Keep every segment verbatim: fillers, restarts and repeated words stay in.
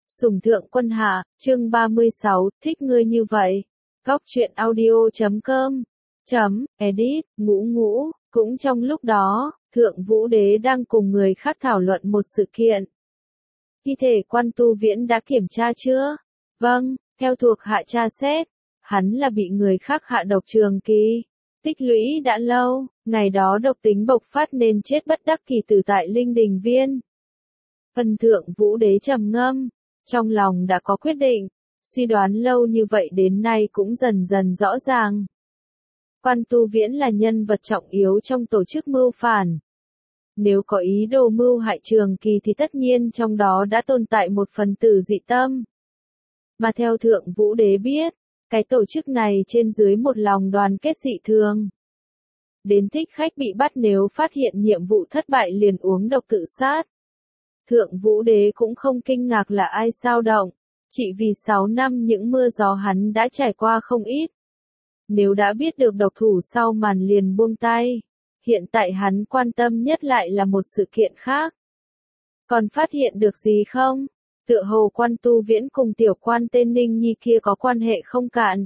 Sủng thượng quân hạ, chương ba mươi sáu, thích ngươi như vậy. Góc truyện audio chấm com chấm edit, ngũ ngũ, cũng trong lúc đó, Thượng Vũ Đế đang cùng người khác thảo luận một sự kiện. Thi thể Quan Tu Viễn đã kiểm tra chưa? Vâng, theo thuộc hạ tra xét, hắn là bị người khác hạ độc trường kỳ. Tích lũy đã lâu, ngày đó độc tính bộc phát nên chết bất đắc kỳ tử tại Linh Đình Viên. Phần Thượng Vũ Đế trầm ngâm, trong lòng đã có quyết định, suy đoán lâu như vậy đến nay cũng dần dần rõ ràng. Quan Tu Viễn là nhân vật trọng yếu trong tổ chức mưu phản. Nếu có ý đồ mưu hại Trường Kỳ thì tất nhiên trong đó đã tồn tại một phần tử dị tâm. Mà theo Thượng Vũ Đế biết, cái tổ chức này trên dưới một lòng đoàn kết dị thường. Đến thích khách bị bắt nếu phát hiện nhiệm vụ thất bại liền uống độc tự sát. Thượng Vũ Đế cũng không kinh ngạc là ai sao động, chỉ vì sáu năm những mưa gió hắn đã trải qua không ít. Nếu đã biết được độc thủ sau màn liền buông tay, hiện tại hắn quan tâm nhất lại là một sự kiện khác. Còn phát hiện được gì không? Tựa hồ Quan Tu Viễn cùng tiểu quan tên Ninh Nhi kia có quan hệ không cạn.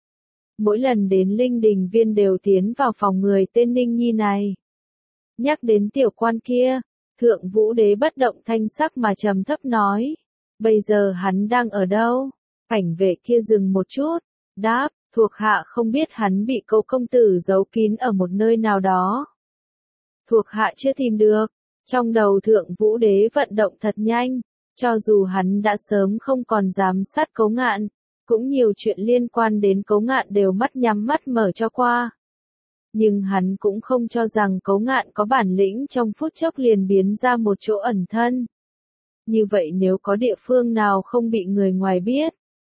Mỗi lần đến Linh Đình Viên đều tiến vào phòng người tên Ninh Nhi này. Nhắc đến tiểu quan kia, Thượng Vũ Đế bất động thanh sắc mà trầm thấp nói. Bây giờ hắn đang ở đâu? Cảnh vệ kia dừng một chút, đáp, thuộc hạ không biết hắn bị Cố công tử giấu kín ở một nơi nào đó. Thuộc hạ chưa tìm được. Trong đầu Thượng Vũ Đế vận động thật nhanh, cho dù hắn đã sớm không còn dám sát Cố Ngạn, cũng nhiều chuyện liên quan đến Cố Ngạn đều mắt nhắm mắt mở cho qua. Nhưng hắn cũng không cho rằng Cố Ngạn có bản lĩnh trong phút chốc liền biến ra một chỗ ẩn thân. Như vậy nếu có địa phương nào không bị người ngoài biết.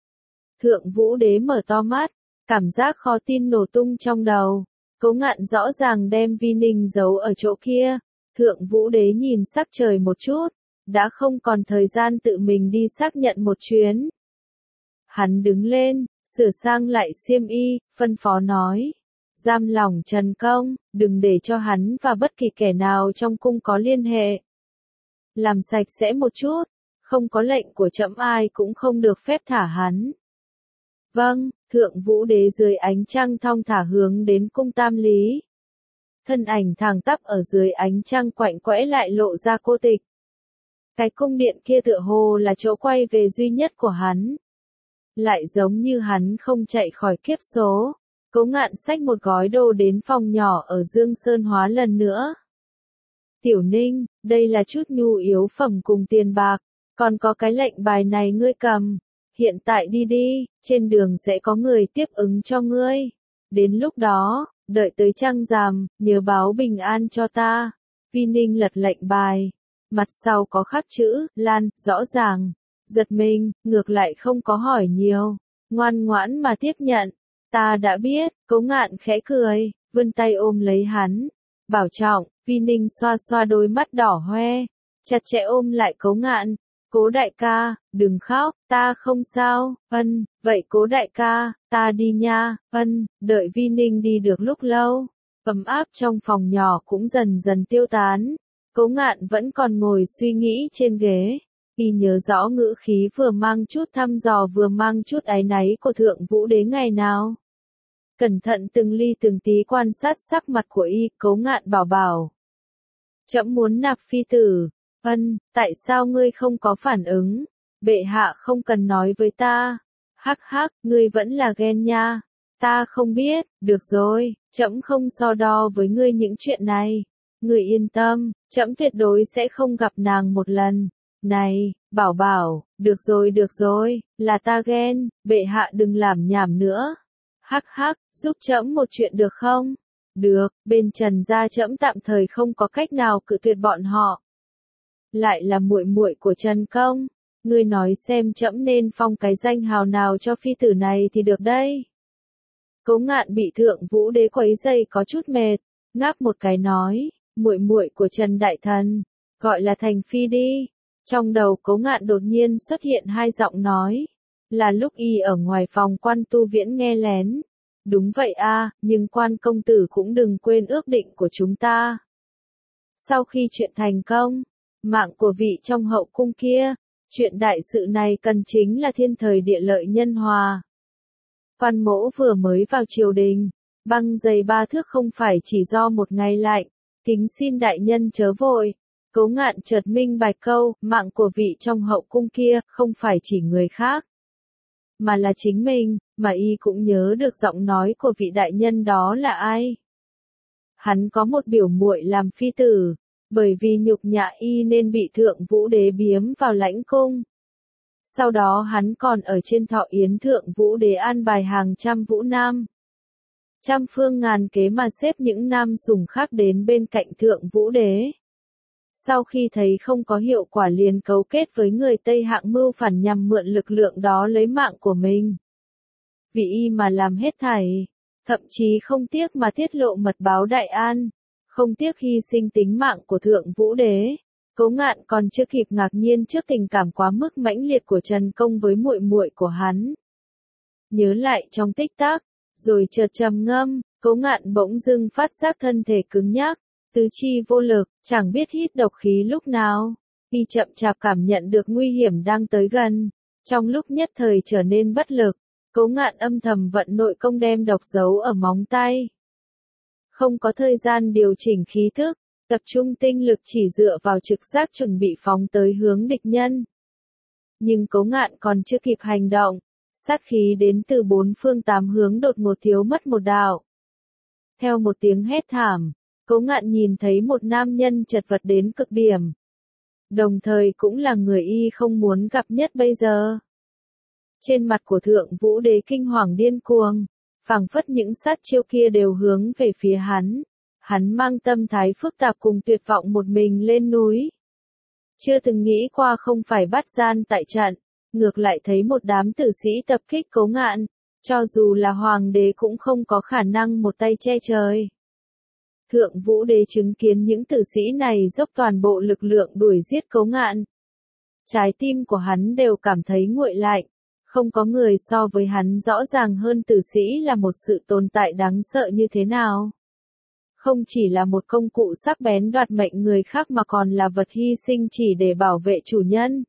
Thượng Vũ Đế mở to mắt, cảm giác khó tin nổ tung trong đầu. Cố Ngạn rõ ràng đem Vi Ninh giấu ở chỗ kia. Thượng Vũ Đế nhìn sắc trời một chút, đã không còn thời gian tự mình đi xác nhận một chuyến. Hắn đứng lên, sửa sang lại xiêm y, phân phó nói. Giam lỏng Trần Công, đừng để cho hắn và bất kỳ kẻ nào trong cung có liên hệ. Làm sạch sẽ một chút, không có lệnh của trẫm ai cũng không được phép thả hắn. Vâng, Thượng Vũ Đế dưới ánh trăng thong thả hướng đến cung Tam Lý. Thân ảnh thẳng tắp ở dưới ánh trăng quạnh quẽ lại lộ ra cô tịch. Cái cung điện kia tựa hồ là chỗ quay về duy nhất của hắn. Lại giống như hắn không chạy khỏi kiếp số. Cố Ngạn xách một gói đồ đến phòng nhỏ ở Dương Sơn Hóa lần nữa. Tiểu Ninh, đây là chút nhu yếu phẩm cùng tiền bạc, còn có cái lệnh bài này ngươi cầm. Hiện tại đi đi, trên đường sẽ có người tiếp ứng cho ngươi. Đến lúc đó, đợi tới trăng rằm, nhớ báo bình an cho ta. Vi Ninh lật lệnh bài. Mặt sau có khắc chữ, Lan, rõ ràng. Giật mình, ngược lại không có hỏi nhiều. Ngoan ngoãn mà tiếp nhận. Ta đã biết, Cố Ngạn khẽ cười, vươn tay ôm lấy hắn. Bảo trọng, Vi Ninh xoa xoa đôi mắt đỏ hoe. Chặt chẽ ôm lại Cố Ngạn. Cố đại ca, đừng khóc, ta không sao, ân, vậy Cố đại ca, ta đi nha, ân, đợi Vi Ninh đi được lúc lâu. Ấm áp trong phòng nhỏ cũng dần dần tiêu tán. Cố Ngạn vẫn còn ngồi suy nghĩ trên ghế. Y nhớ rõ ngữ khí vừa mang chút thăm dò vừa mang chút áy náy của Thượng Vũ Đế ngày nào. Cẩn thận từng ly từng tí quan sát sắc mặt của y, Cố Ngạn bảo bảo. Trẫm muốn nạp phi tử. Ân, tại sao ngươi không có phản ứng? Bệ hạ không cần nói với ta. Hắc hắc, ngươi vẫn là ghen nha. Ta không biết, được rồi, trẫm không so đo với ngươi những chuyện này. Ngươi yên tâm, trẫm tuyệt đối sẽ không gặp nàng một lần. Này, bảo bảo, được rồi được rồi, là ta ghen, bệ hạ đừng làm nhảm nữa. Hắc hắc, giúp trẫm một chuyện được không? Được, bên Trần gia trẫm tạm thời không có cách nào cự tuyệt bọn họ. Lại là muội muội của Trần Công, ngươi nói xem trẫm nên phong cái danh hào nào cho phi tử này thì được đây. Cố Ngạn bị Thượng Vũ Đế quấy dày có chút mệt, ngáp một cái nói, muội muội của Trần đại thần, gọi là thành phi đi. Trong đầu Cố Ngạn đột nhiên xuất hiện hai giọng nói, là lúc y ở ngoài phòng Quan Tu Viễn nghe lén. Đúng vậy a, nhưng Quan công tử cũng đừng quên ước định của chúng ta. Sau khi chuyện thành công, mạng của vị trong hậu cung kia, Chuyện đại sự này cần chính là thiên thời địa lợi nhân hòa. Quan Mỗ vừa mới vào triều đình, băng dày ba thước không phải chỉ do một ngày lạnh, kính xin đại nhân chớ vội. Cố Ngạn chợt minh bạch câu, mạng của vị trong hậu cung kia, không phải chỉ người khác, mà là chính mình, mà y cũng nhớ được giọng nói của vị đại nhân đó là ai. Hắn có một biểu muội làm phi tử, bởi vì nhục nhã y nên bị thượng vũ đế biếm vào lãnh cung. Sau đó hắn còn ở trên thọ yến thượng vũ đế an bài hàng trăm vũ nam. Trăm phương ngàn kế mà xếp những nam sủng khác đến bên cạnh thượng vũ đế. Sau khi thấy không có hiệu quả liền cấu kết với người Tây Hạng mưu phản nhằm mượn lực lượng đó lấy mạng của mình. Vì y mà làm hết thảy, thậm chí không tiếc mà tiết lộ mật báo Đại An, không tiếc hy sinh tính mạng của thượng vũ đế. Cố Ngạn còn chưa kịp ngạc nhiên trước tình cảm quá mức mãnh liệt của Trần Công với muội muội của hắn. Nhớ lại trong tích tắc, rồi chợt trầm ngâm, Cố Ngạn bỗng dưng phát giác thân thể cứng nhắc, tứ chi vô lực, chẳng biết hít độc khí lúc nào. Y chậm chạp cảm nhận được nguy hiểm đang tới gần, trong lúc nhất thời trở nên bất lực. Cố Ngạn âm thầm vận nội công đem độc giấu ở móng tay. Không có thời gian điều chỉnh khí thức, tập trung tinh lực chỉ dựa vào trực giác chuẩn bị phóng tới hướng địch nhân. Nhưng Cố Ngạn còn chưa kịp hành động, sát khí đến từ bốn phương tám hướng đột ngột thiếu mất một đạo. Theo một tiếng hét thảm, Cố Ngạn nhìn thấy một nam nhân chật vật đến cực điểm. Đồng thời cũng là người y không muốn gặp nhất bây giờ. Trên mặt của thượng vũ đế kinh hoàng điên cuồng, phảng phất những sát chiêu kia đều hướng về phía hắn. Hắn mang tâm thái phức tạp cùng tuyệt vọng một mình lên núi. Chưa từng nghĩ qua không phải bắt gian tại trận, ngược lại thấy một đám tử sĩ tập kích Cố Ngạn, cho dù là hoàng đế cũng không có khả năng một tay che trời. Thượng vũ đế chứng kiến những tử sĩ này dốc toàn bộ lực lượng đuổi giết Cố Ngạn. Trái tim của hắn đều cảm thấy nguội lạnh, không có người so với hắn rõ ràng hơn tử sĩ là một sự tồn tại đáng sợ như thế nào. Không chỉ là một công cụ sắc bén đoạt mệnh người khác mà còn là vật hy sinh chỉ để bảo vệ chủ nhân.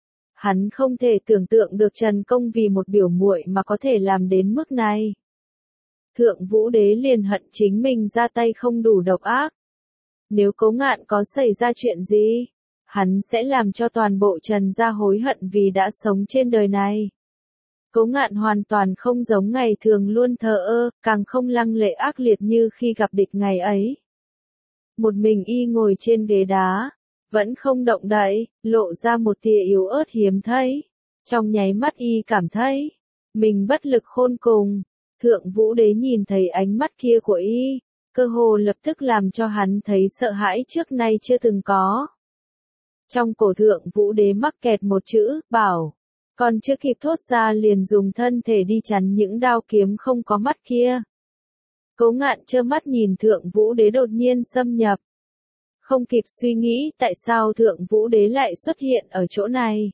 Hắn không thể tưởng tượng được Trần Công vì một biểu muội mà có thể làm đến mức này. Thượng vũ đế liền hận chính mình ra tay không đủ độc ác. Nếu Cố Ngạn có xảy ra chuyện gì, hắn sẽ làm cho toàn bộ Trần gia hối hận vì đã sống trên đời này. Cố Ngạn hoàn toàn không giống ngày thường luôn thờ ơ, càng không lăng lệ ác liệt như khi gặp địch ngày ấy. Một mình y ngồi trên ghế đá, vẫn không động đậy, lộ ra một tia yếu ớt hiếm thấy. Trong nháy mắt y cảm thấy, mình bất lực khôn cùng. Thượng vũ đế nhìn thấy ánh mắt kia của y, cơ hồ lập tức làm cho hắn thấy sợ hãi trước nay chưa từng có. Trong cổ thượng vũ đế mắc kẹt một chữ, bảo. Còn chưa kịp thốt ra liền dùng thân thể đi chắn những đao kiếm không có mắt kia. Cố Ngạn trơ mắt nhìn thượng vũ đế đột nhiên xâm nhập. Không kịp suy nghĩ tại sao thượng vũ đế lại xuất hiện ở chỗ này.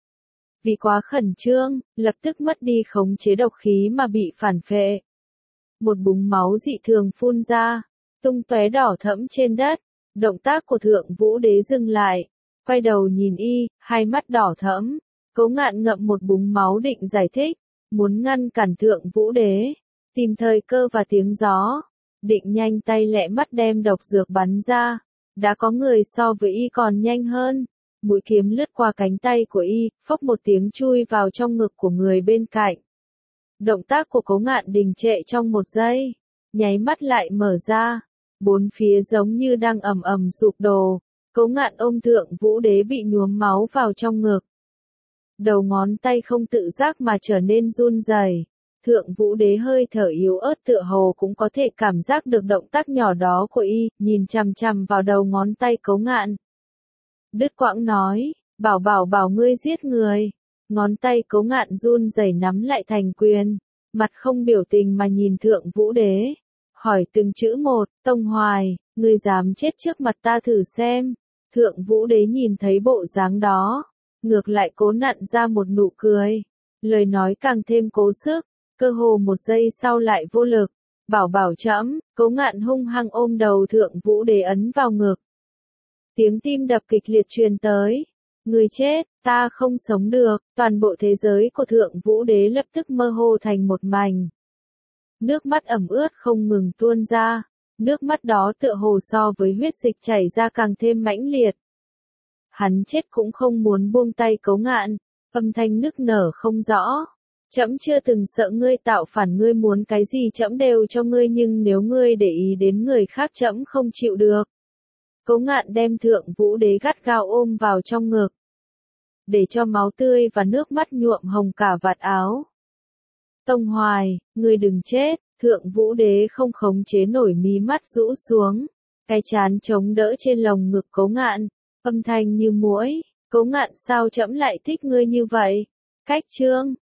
Vì quá khẩn trương, lập tức mất đi khống chế độc khí mà bị phản phệ. Một búng máu dị thường phun ra, tung tóe đỏ thẫm trên đất. Động tác của thượng vũ đế dừng lại, quay đầu nhìn y, hai mắt đỏ thẫm. Cố Ngạn ngậm một búng máu định giải thích, muốn ngăn cản thượng vũ đế, tìm thời cơ và tiếng gió, định nhanh tay lẹ mắt đem độc dược bắn ra. Đã có người so với y còn nhanh hơn, mũi kiếm lướt qua cánh tay của y, phốc một tiếng chui vào trong ngực của người bên cạnh. Động tác của Cố Ngạn đình trệ trong một giây, nháy mắt lại mở ra, bốn phía giống như đang ầm ầm sụp đổ. Cố Ngạn ôm thượng vũ đế bị nhuốm máu vào trong ngực. Đầu ngón tay không tự giác mà trở nên run rẩy. Thượng vũ đế hơi thở yếu ớt tựa hồ cũng có thể cảm giác được động tác nhỏ đó của y, nhìn chằm chằm vào đầu ngón tay Cố Ngạn. Đứt quãng nói, bảo bảo bảo ngươi giết người. Ngón tay Cố Ngạn run rẩy nắm lại thành quyền, mặt không biểu tình mà nhìn thượng vũ đế. Hỏi từng chữ một, Tông Hoài, ngươi dám chết trước mặt ta thử xem. Thượng vũ đế nhìn thấy bộ dáng đó, ngược lại cố nặn ra một nụ cười. Lời nói càng thêm cố sức, cơ hồ một giây sau lại vô lực. Bảo bảo trẫm, Cố Ngạn hung hăng ôm đầu thượng vũ đế ấn vào ngực. Tiếng tim đập kịch liệt truyền tới. Người chết, ta không sống được, toàn bộ thế giới của thượng vũ đế lập tức mơ hồ thành một mảnh. Nước mắt ẩm ướt không ngừng tuôn ra, nước mắt đó tựa hồ so với huyết dịch chảy ra càng thêm mãnh liệt. Hắn chết cũng không muốn buông tay Cấu Ngạn, âm thanh nức nở không rõ. Trẫm chưa từng sợ ngươi tạo phản, ngươi muốn cái gì trẫm đều cho ngươi, nhưng nếu ngươi để ý đến người khác trẫm không chịu được. Cấu Ngạn đem thượng vũ đế gắt gao ôm vào trong ngực, để cho máu tươi và nước mắt nhuộm hồng cả vạt áo. Tông Hoài, ngươi đừng chết, thượng vũ đế không khống chế nổi mí mắt rũ xuống, cái trán chống đỡ trên lồng ngực Cấu Ngạn, âm thanh như muỗi, Cấu Ngạn sao trẫm lại thích ngươi như vậy? Cách chương